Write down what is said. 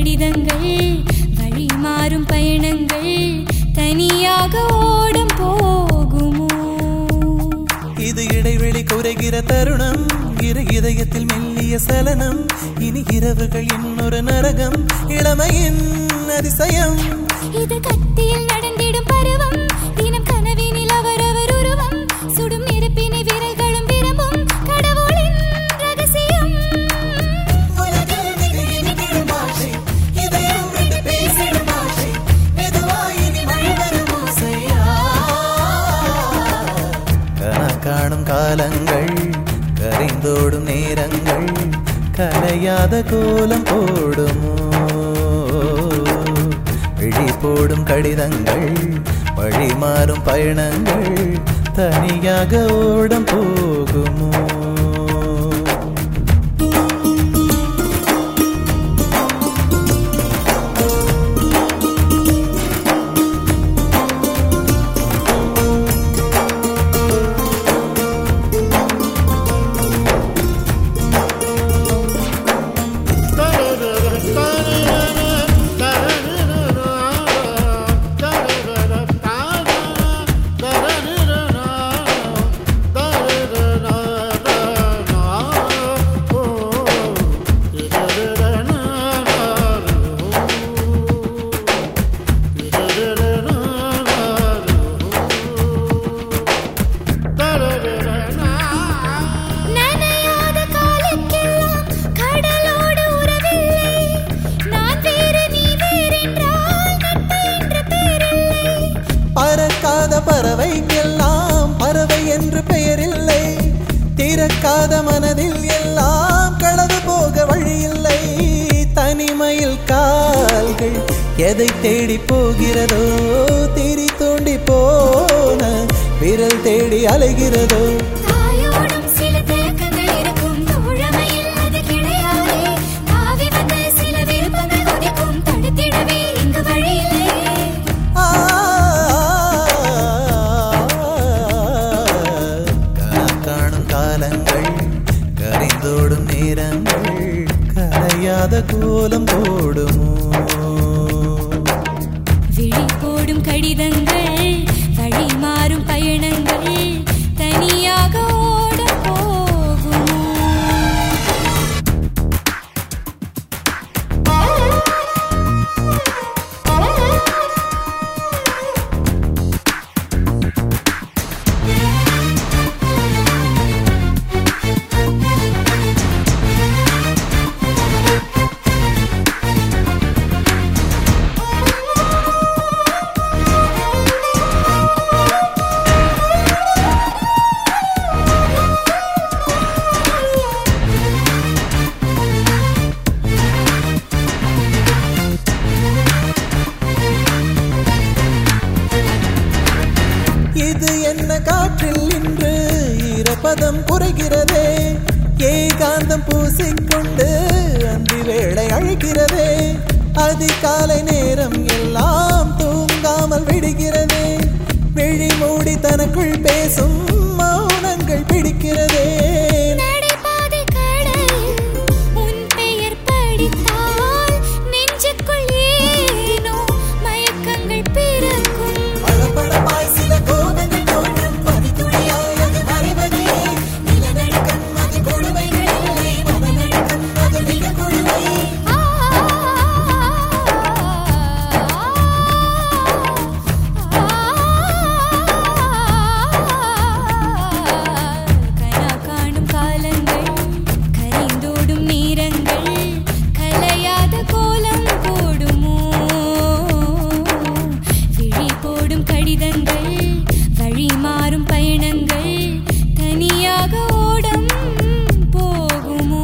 கடிதங்கள் வழி மாறும் பயணங்கள் தனியாக ஓடம் போகுமோ இது இடைவெளி குறைகிற தருணம் இரு இதயத்தில் மெல்லிய சலனம் இனி இரவுகள் இன்னொரு நரகம் இளமையின் அதிசயம் இது கத்தியில் நடந்திடும் பருவம் தினம் கனவினில் அவரவர் உருவம் சுடும் நெருப்பினை விரல்களும் விரும்பும் கடவுளின் ரகசியம் காணும் காலங்கள் கரைந்தோடும் நேரங்கள் கலையாத கோலம் போடுமோ விழி போடும் கடிதங்கள் வழி மாறும் பயணங்கள் தனியாக ஓடம் போகுமோ பறவைக்கெல்லாம் பறவை என்று பெயரில்லை திறக்காத மனதில் எல்லாம் களவு போக வழியில்லை தனிமையில் கால்கள் எதை தேடி போகிறதோ திரி தோண்டி போன விரல் தேடி அலைகிறதோ கரைந்தோடும் நேரங்கள் கரையாத கோலம் போடுமோ விழி போடும் கடிதங்கள் வழி மாறும் பயணங்கள் தனியாக ஓட போகுமோ இது என்ன காற்றில் இன்று ஈரப்பதம் குறைகிறதே ஏகாந்தம் பூசிக்கொண்டு அந்தி வேளை அழைக்கிறதே அதிகாலை நேரம் எல்லாம் தூங்காமல் விடுகிறதே விழி மூடி தனக்குள் பேசும் மௌனங்கள் பிடிக்கிறதே கடிதங்கள் வழி மாறும் பயணங்கள் தனியாக ஓடம் போகுமோ